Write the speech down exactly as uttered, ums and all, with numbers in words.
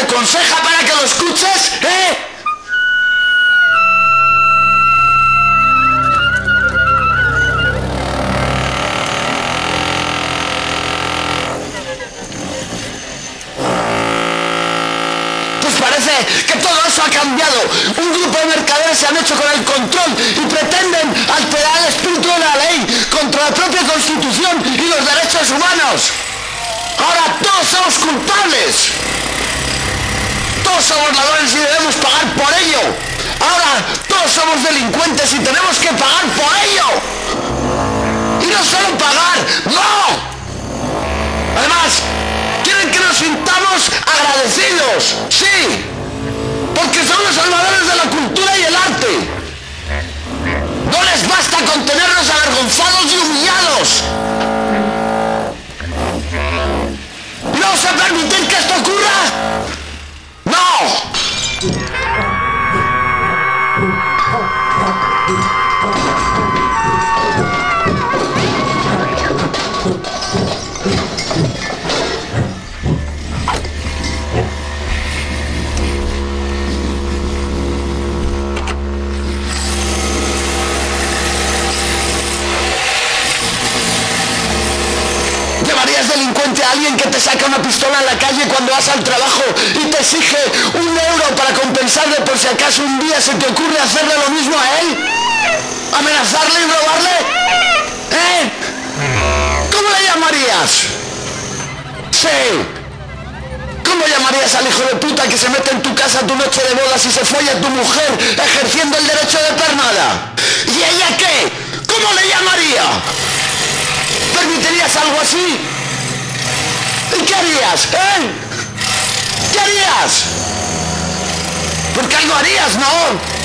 aconseja para que lo escuches, ¿eh? Pues parece que todo eso ha cambiado. Un grupo de mercaderes se han hecho con el control y pretenden alterar el espíritu de la ley contra la propia Constitución y los derechos humanos. Ahora todos somos culpables. Todos somos ladrones y debemos pagar por ello. Ahora todos somos delincuentes y tenemos que pagar por ello. Y no solo pagar, no. Además, quieren que nos sintamos agradecidos, sí, porque son los salvadores de la cultura y el arte. No les basta con tenernos avergonzados y humillados. ¿Y vamos a permitir que esto ocurra? ¡No! ¿Llevarías delincuente a alguien que te saca una pistola en la calle cuando vas al trabajo y te exige un euro para compensarle por si acaso un día se te ocurre hacerle lo mismo a él? ¿Amenazarle y robarle? ¿Eh? ¿Cómo le llamarías? Sí. ¿Cómo llamarías al hijo de puta que se mete en tu casa tu noche de bodas y se folla a tu mujer ejerciendo el derecho de pernada? ¿Y ella qué? ¿Cómo le llamaría? ¿Permitirías algo así? ¿Y qué harías, eh? ¿Qué harías? Porque algo harías, ¿no?